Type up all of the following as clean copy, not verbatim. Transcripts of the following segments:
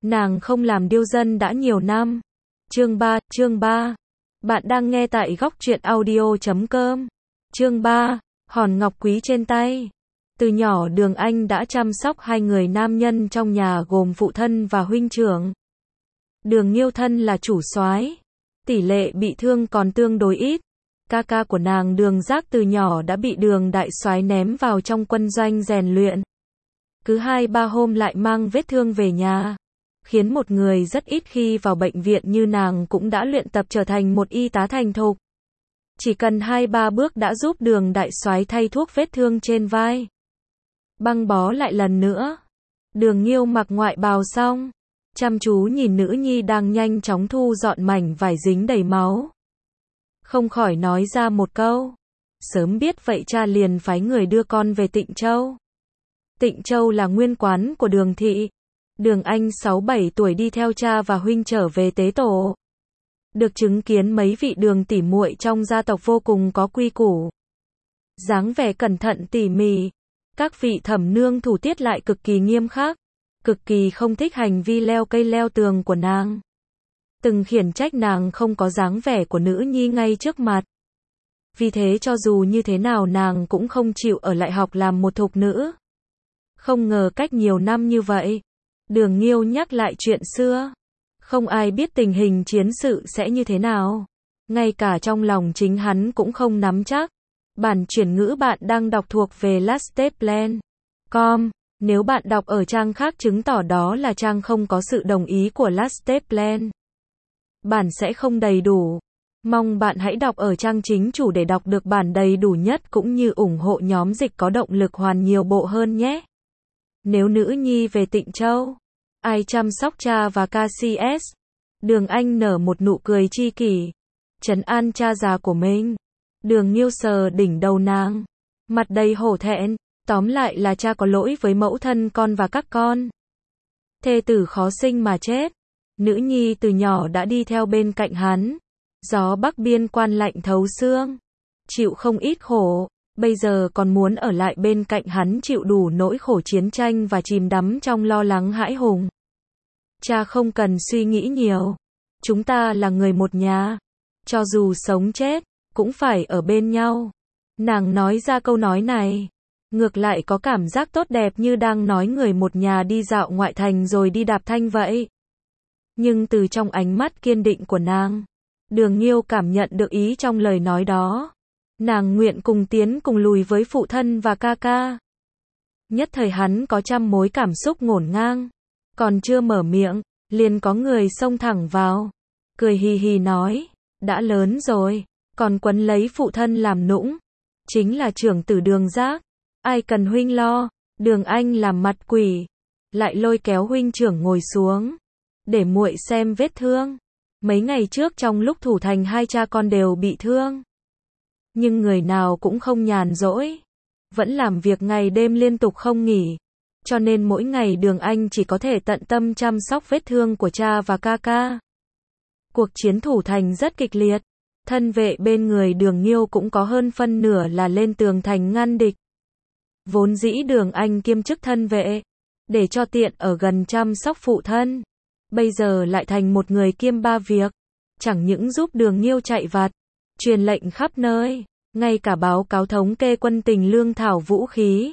Nàng không làm điêu dân đã nhiều năm. Chương 3. Bạn đang nghe tại góc truyện audio.com. Chương 3. Hòn ngọc quý trên tay. Từ nhỏ Đường Anh đã chăm sóc hai người nam nhân trong nhà gồm phụ thân và huynh trưởng. Đường Nghiêu thân là chủ soái, tỷ lệ bị thương còn tương đối ít. Ca của nàng Đường Giác từ nhỏ đã bị Đường đại soái ném vào trong quân doanh rèn luyện. Cứ 2-3 hôm lại mang vết thương về nhà, khiến một người rất ít khi vào bệnh viện như nàng cũng đã luyện tập trở thành một y tá thành thục. Chỉ cần 2-3 bước đã giúp Đường đại soái thay thuốc vết thương trên vai, băng bó lại lần nữa. Đường Nghiêu mặc ngoại bào xong, chăm chú nhìn nữ nhi đang nhanh chóng thu dọn mảnh vải dính đầy máu, không khỏi nói ra một câu: sớm biết vậy cha liền phái người đưa con về Tịnh Châu. Tịnh Châu là nguyên quán của Đường thị. Đường Anh 6-7 tuổi đi theo cha và huynh trở về tế tổ, được chứng kiến mấy vị Đường tỉ muội trong gia tộc vô cùng có quy củ, dáng vẻ cẩn thận tỉ mỉ. Các vị thẩm nương thủ tiết lại cực kỳ nghiêm khắc, cực kỳ không thích hành vi leo cây leo tường của nàng, từng khiển trách nàng không có dáng vẻ của nữ nhi ngay trước mặt. Vì thế cho dù như thế nào nàng cũng không chịu ở lại học làm một thục nữ. Không ngờ cách nhiều năm như vậy, Đường Nghiêu nhắc lại chuyện xưa, không ai biết tình hình chiến sự sẽ như thế nào, ngay cả trong lòng chính hắn cũng không nắm chắc. Bản chuyển ngữ bạn đang đọc thuộc về lasteplan.com. Nếu bạn đọc ở trang khác chứng tỏ đó là trang không có sự đồng ý của Lasteplan. Bản sẽ không đầy đủ. Mong bạn hãy đọc ở trang chính chủ để đọc được bản đầy đủ nhất cũng như ủng hộ nhóm dịch có động lực hoàn nhiều bộ hơn nhé. Nếu nữ nhi về Tịnh Châu, ai chăm sóc cha và KCS? Đường Anh nở một nụ cười chi kỷ, trấn an cha già của mình. Đường Nghiêu sờ đỉnh đầu nàng, mặt đầy hổ thẹn. Tóm lại là cha có lỗi với mẫu thân con và các con. Thê tử khó sinh mà chết. Nữ nhi từ nhỏ đã đi theo bên cạnh hắn. Gió bắc biên quan lạnh thấu xương, chịu không ít khổ, bây giờ còn muốn ở lại bên cạnh hắn chịu đủ nỗi khổ chiến tranh và chìm đắm trong lo lắng hãi hùng. Cha không cần suy nghĩ nhiều. Chúng ta là người một nhà. Cho dù sống chết, cũng phải ở bên nhau. Nàng nói ra câu nói này, ngược lại có cảm giác tốt đẹp như đang nói người một nhà đi dạo ngoại thành rồi đi đạp thanh vậy. Nhưng từ trong ánh mắt kiên định của nàng, Đường Nghiêu cảm nhận được ý trong lời nói đó. Nàng nguyện cùng tiến cùng lùi với phụ thân và ca. Nhất thời hắn có trăm mối cảm xúc ngổn ngang. Còn chưa mở miệng, liền có người xông thẳng vào, cười hì hì nói: đã lớn rồi, còn quấn lấy phụ thân làm nũng. Chính là trưởng tử Đường Giác. Ai cần huynh lo. Đường Anh làm mặt quỷ, lại lôi kéo huynh trưởng ngồi xuống, để muội xem vết thương. Mấy ngày trước trong lúc thủ thành hai cha con đều bị thương, nhưng người nào cũng không nhàn rỗi, vẫn làm việc ngày đêm liên tục không nghỉ. Cho nên mỗi ngày Đường Anh chỉ có thể tận tâm chăm sóc vết thương của cha và ca. Cuộc chiến thủ thành rất kịch liệt. Thân vệ bên người Đường Nghiêu cũng có hơn phân nửa là lên tường thành ngăn địch. Vốn dĩ Đường Anh kiêm chức thân vệ, để cho tiện ở gần chăm sóc phụ thân. Bây giờ lại thành một người kiêm 3 việc. Chẳng những giúp Đường Nghiêu chạy vặt, truyền lệnh khắp nơi, ngay cả báo cáo thống kê quân tình lương thảo vũ khí,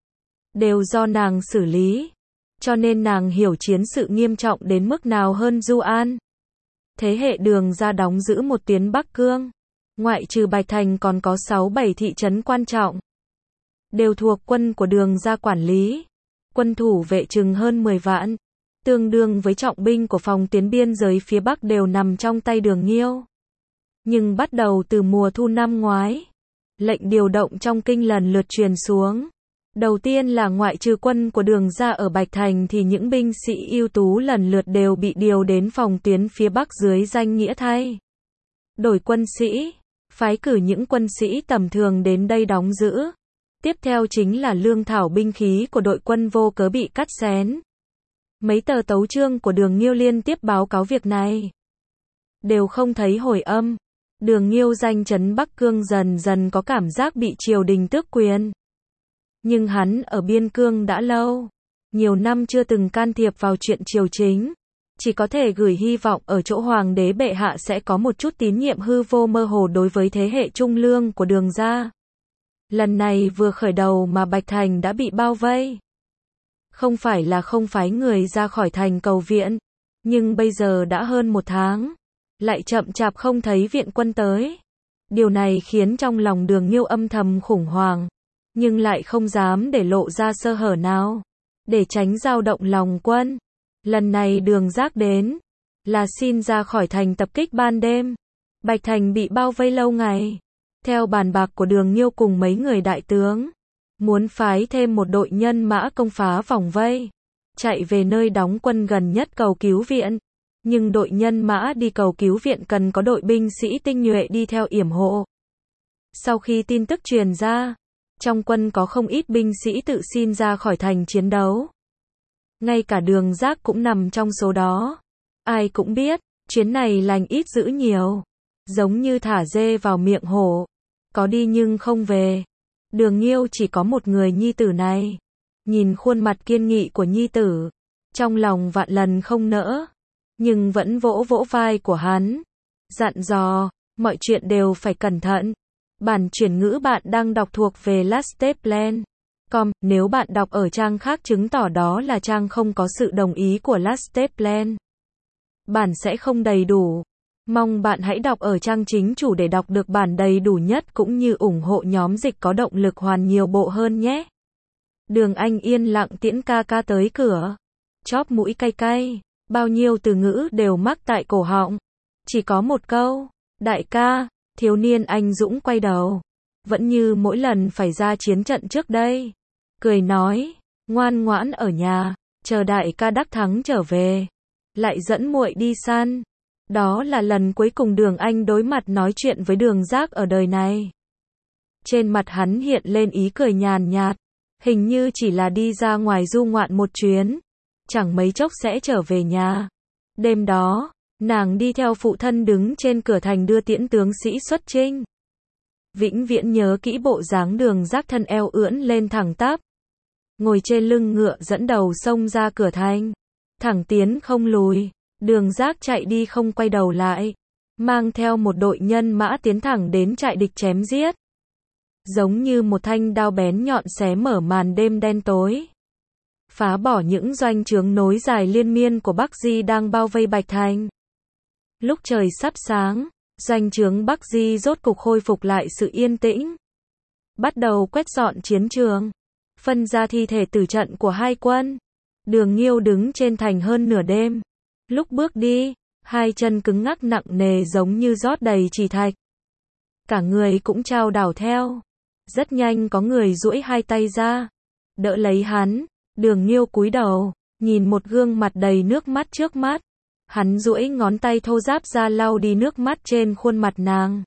đều do nàng xử lý. Cho nên nàng hiểu chiến sự nghiêm trọng đến mức nào hơn Du An. Thế hệ Đường gia đóng giữ một tuyến Bắc Cương, ngoại trừ Bạch Thành còn có 6-7 thị trấn quan trọng, đều thuộc quân của Đường gia quản lý. Quân thủ vệ chừng hơn 10 vạn, tương đương với trọng binh của phòng tuyến biên giới phía Bắc đều nằm trong tay Đường Nghiêu. Nhưng bắt đầu từ mùa thu năm ngoái, lệnh điều động trong kinh lần lượt truyền xuống. Đầu tiên là ngoại trừ quân của Đường gia ở Bạch Thành thì những binh sĩ ưu tú lần lượt đều bị điều đến phòng tuyến phía Bắc dưới danh nghĩa thay đổi quân sĩ, phái cử những quân sĩ tầm thường đến đây đóng giữ. Tiếp theo chính là lương thảo binh khí của đội quân vô cớ bị cắt xén. Mấy tờ tấu chương của Đường Nghiêu liên tiếp báo cáo việc này, đều không thấy hồi âm. Đường Nghiêu danh chấn Bắc Cương dần dần có cảm giác bị triều đình tước quyền. Nhưng hắn ở biên cương đã lâu, nhiều năm chưa từng can thiệp vào chuyện triều chính. chỉ có thể gửi hy vọng ở chỗ hoàng đế bệ hạ sẽ có một chút tín nhiệm hư vô mơ hồ đối với thế hệ trung lương của Đường gia. Lần này vừa khởi đầu mà Bạch Thành đã bị bao vây. Không phải là không phái người ra khỏi thành cầu viện, nhưng bây giờ đã hơn 1 tháng, lại chậm chạp không thấy viện quân tới. Điều này khiến trong lòng Đường Nhiêu âm thầm khủng hoảng, nhưng lại không dám để lộ ra sơ hở nào, để tránh dao động lòng quân. Lần này Đường Giác đến, là xin ra khỏi thành tập kích ban đêm. Bạch Thành bị bao vây lâu ngày. Theo bàn bạc của Đường Nhiêu cùng mấy người đại tướng, muốn phái thêm một đội nhân mã công phá vòng vây, chạy về nơi đóng quân gần nhất cầu cứu viện. Nhưng đội nhân mã đi cầu cứu viện cần có đội binh sĩ tinh nhuệ đi theo yểm hộ. Sau khi tin tức truyền ra, trong quân có không ít binh sĩ tự xin ra khỏi thành chiến đấu. Ngay cả Đường Giác cũng nằm trong số đó. Ai cũng biết, chuyến này lành ít dữ nhiều, giống như thả dê vào miệng hổ, có đi nhưng không về. Đường Nhiêu chỉ có một người nhi tử này, nhìn khuôn mặt kiên nghị của nhi tử, trong lòng vạn lần không nỡ, nhưng vẫn vỗ vỗ vai của hắn, dặn dò, mọi chuyện đều phải cẩn thận. Bản chuyển ngữ bạn đang đọc thuộc về lasteplan.com, nếu bạn đọc ở trang khác chứng tỏ đó là trang không có sự đồng ý của Lasteplan. Bản sẽ không đầy đủ. Mong bạn hãy đọc ở trang chính chủ để đọc được bản đầy đủ nhất cũng như ủng hộ nhóm dịch có động lực hoàn nhiều bộ hơn nhé. Đường Anh yên lặng tiễn ca ca tới cửa, chóp mũi cay cay, bao nhiêu từ ngữ đều mắc tại cổ họng. Chỉ có một câu, đại ca. Thiếu niên anh dũng quay đầu, vẫn như mỗi lần phải ra chiến trận trước đây, cười nói, ngoan ngoãn ở nhà, chờ đại ca đắc thắng trở về, lại dẫn muội đi săn. Đó là lần cuối cùng Đường Anh đối mặt nói chuyện với Đường Giác ở đời này. Trên mặt hắn hiện lên ý cười nhàn nhạt, hình như chỉ là đi ra ngoài du ngoạn một chuyến, chẳng mấy chốc sẽ trở về nhà. Đêm đó, nàng đi theo phụ thân đứng trên cửa thành đưa tiễn tướng sĩ xuất chinh. Vĩnh viễn nhớ kỹ bộ dáng Đường Giác thân eo ưỡn lên thẳng tắp, ngồi trên lưng ngựa dẫn đầu xông ra cửa thành, thẳng tiến không lùi. Đường Giác chạy đi không quay đầu lại, mang theo một đội nhân mã tiến thẳng đến trại địch chém giết. Giống như một thanh đao bén nhọn xé mở màn đêm đen tối, phá bỏ những doanh trướng nối dài liên miên của Bắc Di đang bao vây Bạch Thành. Lúc trời sắp sáng, doanh trướng Bắc Di rốt cục khôi phục lại sự yên tĩnh, bắt đầu quét dọn chiến trường, phân ra thi thể tử trận của hai quân. Đường Nhiêu đứng trên thành hơn nửa đêm, lúc bước đi, hai chân cứng ngắc nặng nề giống như rót đầy trì thạch. Cả người cũng chao đảo theo. Rất nhanh có người duỗi hai tay ra, đỡ lấy hắn. Đường Nhiêu cúi đầu, nhìn một gương mặt đầy nước mắt trước mắt. Hắn duỗi ngón tay thô ráp ra lau đi nước mắt trên khuôn mặt nàng.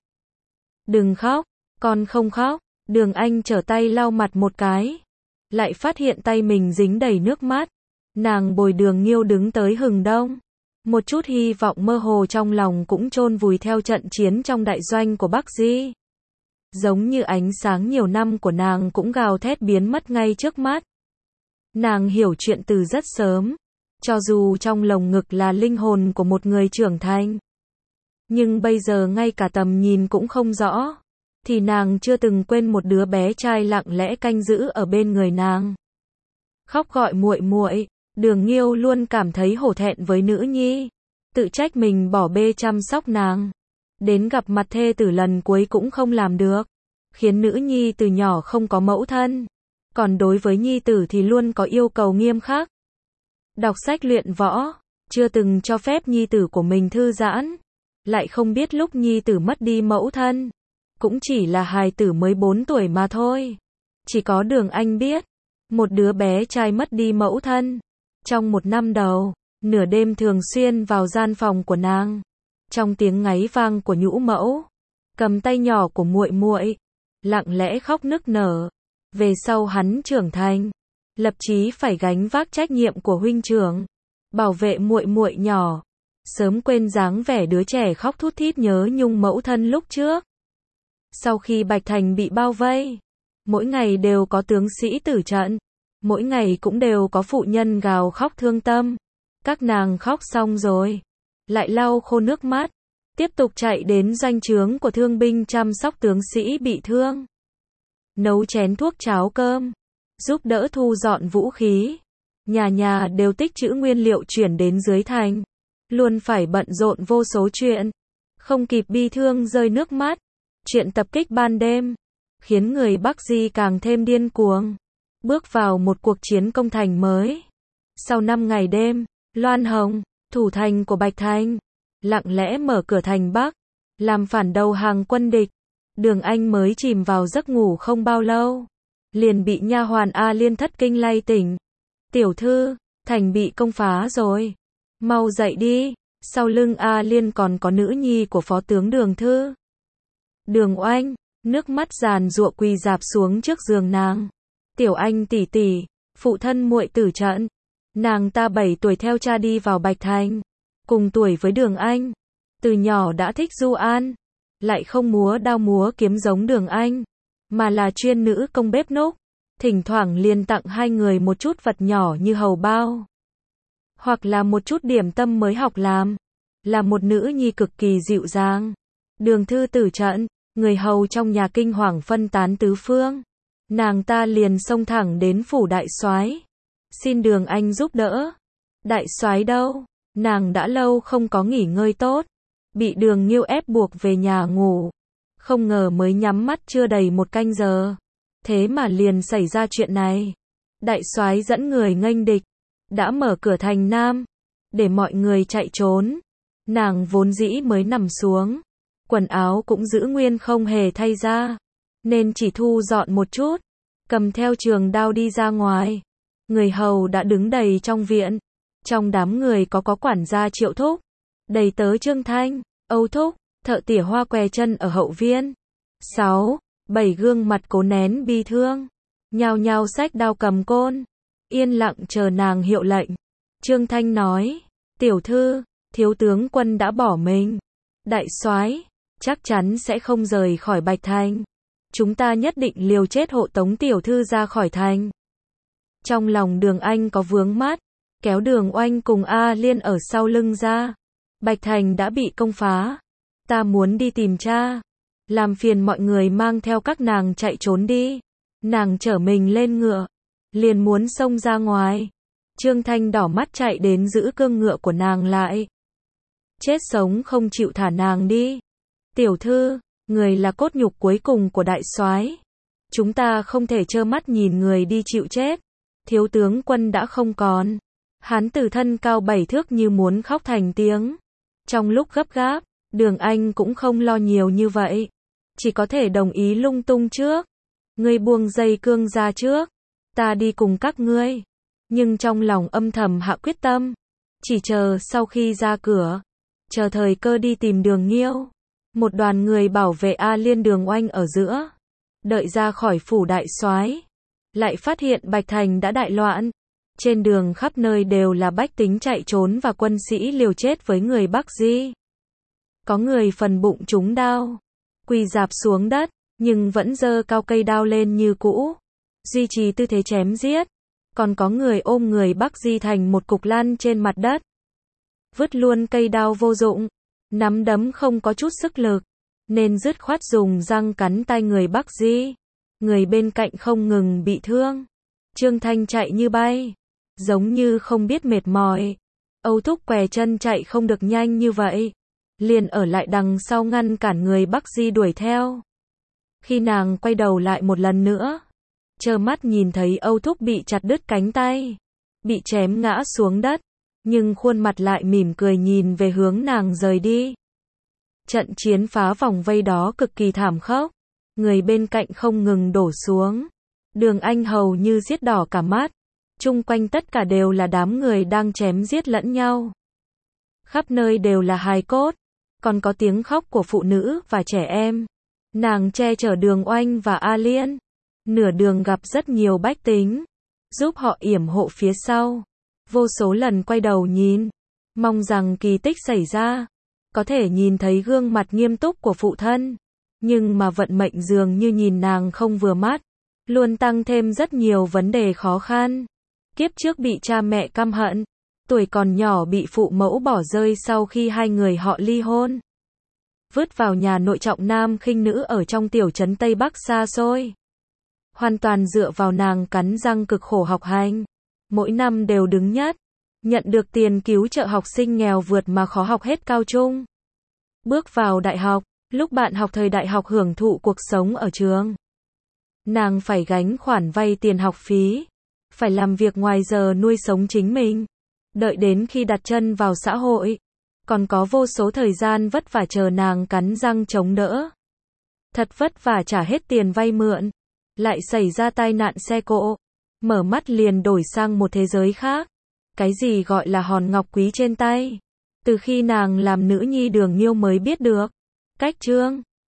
Đừng khóc, con không khóc. Đường Anh trở tay lau mặt một cái, lại phát hiện tay mình dính đầy nước mắt. Nàng bồi Đường Nhiêu đứng tới hừng đông. Một chút hy vọng mơ hồ trong lòng cũng chôn vùi theo trận chiến trong đại doanh của Bắc Di. Giống như ánh sáng nhiều năm của nàng cũng gào thét biến mất ngay trước mắt. Nàng hiểu chuyện từ rất sớm, cho dù trong lồng ngực là linh hồn của một người trưởng thành, nhưng bây giờ ngay cả tầm nhìn cũng không rõ, thì nàng chưa từng quên một đứa bé trai lặng lẽ canh giữ ở bên người nàng. Khóc gọi muội muội. Đường Nhiêu luôn cảm thấy hổ thẹn với nữ nhi, tự trách mình bỏ bê chăm sóc nàng, đến gặp mặt thê tử lần cuối cũng không làm được, khiến nữ nhi từ nhỏ không có mẫu thân, còn đối với nhi tử thì luôn có yêu cầu nghiêm khắc. Đọc sách luyện võ, chưa từng cho phép nhi tử của mình thư giãn, lại không biết lúc nhi tử mất đi mẫu thân, cũng chỉ là hài tử mới 4 tuổi mà thôi. Chỉ có Đường Anh biết, một đứa bé trai mất đi mẫu thân. Trong 1 năm đầu, nửa đêm thường xuyên vào gian phòng của nàng, trong tiếng ngáy vang của nhũ mẫu, cầm tay nhỏ của muội muội, lặng lẽ khóc nức nở. Về sau hắn trưởng thành, lập chí phải gánh vác trách nhiệm của huynh trưởng, bảo vệ muội muội nhỏ, sớm quên dáng vẻ đứa trẻ khóc thút thít nhớ nhung mẫu thân lúc trước. Sau khi Bạch Thành bị bao vây, mỗi ngày đều có tướng sĩ tử trận, mỗi ngày cũng đều có phụ nhân gào khóc thương tâm. Các nàng khóc xong rồi, lại lau khô nước mắt, tiếp tục chạy đến doanh trướng của thương binh chăm sóc tướng sĩ bị thương. Nấu chén thuốc cháo cơm, giúp đỡ thu dọn vũ khí. Nhà nhà đều tích trữ nguyên liệu chuyển đến dưới thành. Luôn phải bận rộn vô số chuyện. Không kịp bi thương rơi nước mắt. Chuyện tập kích ban đêm, khiến người Bắc Di càng thêm điên cuồng. Bước vào một cuộc chiến công thành mới. Sau 5 ngày đêm, Loan Hồng, thủ thành của Bạch Thành, lặng lẽ mở cửa thành Bắc, làm phản đầu hàng quân địch. Đường Anh mới chìm vào giấc ngủ không bao lâu, liền bị nha hoàn A Liên thất kinh lay tỉnh. Tiểu thư, thành bị công phá rồi. Mau dậy đi, sau lưng A Liên còn có nữ nhi của phó tướng Đường Thư. Đường Oanh, nước mắt giàn giụa quỳ rạp xuống trước giường nàng. Tiểu Anh tỷ tỷ, phụ thân muội tử trận. Nàng ta 7 tuổi theo cha đi vào Bạch Thành, cùng tuổi với Đường Anh. Từ nhỏ đã thích du an, lại không múa đao múa kiếm giống Đường Anh, mà là chuyên nữ công bếp núc. Thỉnh thoảng liền tặng hai người một chút vật nhỏ như hầu bao, hoặc là một chút điểm tâm mới học làm. Là một nữ nhi cực kỳ dịu dàng. Đường Thư tử trận, người hầu trong nhà kinh hoàng phân tán tứ phương. Nàng ta liền xông thẳng đến phủ đại soái, xin Đường Anh giúp đỡ. Đại soái đâu? Nàng đã lâu không có nghỉ ngơi tốt, bị Đường Nghiêu ép buộc về nhà ngủ. Không ngờ mới nhắm mắt chưa đầy 1 canh giờ, thế mà liền xảy ra chuyện này. Đại soái dẫn người nghênh địch, đã mở cửa thành Nam, để mọi người chạy trốn. Nàng vốn dĩ mới nằm xuống, quần áo cũng giữ nguyên không hề thay ra, nên chỉ thu dọn một chút, cầm theo trường đao đi ra ngoài. Người hầu đã đứng đầy trong viện. Trong đám người có quản gia Triệu Thúc, đầy tớ Trương Thanh, Âu Thúc, thợ tỉa hoa què chân ở hậu viên. 6, 7 gương mặt cố nén bi thương, nhao nhao xách đao cầm côn, yên lặng chờ nàng hiệu lệnh. Trương Thanh nói, tiểu thư, thiếu tướng quân đã bỏ mình. Đại soái, chắc chắn sẽ không rời khỏi Bạch Thành. Chúng ta nhất định liều chết hộ tống tiểu thư ra khỏi thành. Trong lòng Đường Anh có vướng mát, kéo Đường Oanh cùng A Liên ở sau lưng ra. Bạch Thành đã bị công phá. Ta muốn đi tìm cha. Làm phiền mọi người mang theo các nàng chạy trốn đi. Nàng chở mình lên ngựa, liền muốn xông ra ngoài. Trương Thanh đỏ mắt chạy đến giữ cương ngựa của nàng lại. Chết sống không chịu thả nàng đi. Tiểu thư, người là cốt nhục cuối cùng của đại soái. Chúng ta không thể trơ mắt nhìn người đi chịu chết. Thiếu tướng quân đã không còn. Hán tử thân cao 7 thước như muốn khóc thành tiếng. Trong lúc gấp gáp, Đường Anh cũng không lo nhiều như vậy. Chỉ có thể đồng ý lung tung trước. Ngươi buông dây cương ra trước, ta đi cùng các ngươi. Nhưng trong lòng âm thầm hạ quyết tâm, chỉ chờ sau khi ra cửa, chờ thời cơ đi tìm Đường Nghiêu. Một đoàn người bảo vệ A Liên Đường Oanh ở giữa, đợi ra khỏi phủ đại soái, lại phát hiện Bạch Thành đã đại loạn. Trên đường khắp nơi đều là bách tính chạy trốn và quân sĩ liều chết với người Bắc Di. Có người phần bụng trúng đao, quỳ rạp xuống đất, nhưng vẫn giơ cao cây đao lên như cũ, duy trì tư thế chém giết. Còn có người ôm người Bắc Di thành một cục lăn trên mặt đất, vứt luôn cây đao vô dụng, nắm đấm không có chút sức lực, nên dứt khoát dùng răng cắn tay người Bắc Di. Người bên cạnh không ngừng bị thương. Trương Thanh chạy như bay, giống như không biết mệt mỏi. Âu Thúc què chân chạy không được nhanh như vậy, liền ở lại đằng sau ngăn cản người Bắc Di đuổi theo. Khi nàng quay đầu lại một lần nữa, trơ mắt nhìn thấy Âu Thúc bị chặt đứt cánh tay, bị chém ngã xuống đất, nhưng khuôn mặt lại mỉm cười nhìn về hướng nàng rời đi. Trận chiến phá vòng vây đó cực kỳ thảm khốc, người bên cạnh không ngừng đổ xuống. Đường Anh hầu như giết đỏ cả mắt, chung quanh tất cả đều là đám người đang chém giết lẫn nhau. Khắp nơi đều là hài cốt, còn có tiếng khóc của phụ nữ và trẻ em. Nàng che chở Đường Oanh và A Liên, nửa đường gặp rất nhiều bách tính, giúp họ yểm hộ phía sau. Vô số lần quay đầu nhìn, mong rằng kỳ tích xảy ra, có thể nhìn thấy gương mặt nghiêm túc của phụ thân. Nhưng mà vận mệnh dường như nhìn nàng không vừa mắt, luôn tăng thêm rất nhiều vấn đề khó khăn. Kiếp trước bị cha mẹ căm hận, tuổi còn nhỏ bị phụ mẫu bỏ rơi sau khi hai người họ ly hôn. Vứt vào nhà nội trọng nam khinh nữ ở trong tiểu trấn Tây Bắc xa xôi. Hoàn toàn dựa vào nàng cắn răng cực khổ học hành. Mỗi năm đều đứng nhất. Nhận được tiền cứu trợ học sinh nghèo vượt mà khó học hết cao trung. Bước vào đại học, lúc bạn học thời đại học hưởng thụ cuộc sống ở trường. Nàng phải gánh khoản vay tiền học phí. Phải làm việc ngoài giờ nuôi sống chính mình. Đợi đến khi đặt chân vào xã hội. Còn có vô số thời gian vất vả chờ nàng cắn răng chống đỡ. Thật vất vả trả hết tiền vay mượn. Lại xảy ra tai nạn xe cộ. Mở mắt liền đổi sang một thế giới khác. Cái gì gọi là hòn ngọc quý trên tay. Từ khi nàng làm nữ nhi Đường Nhiêu mới biết được. Cách chương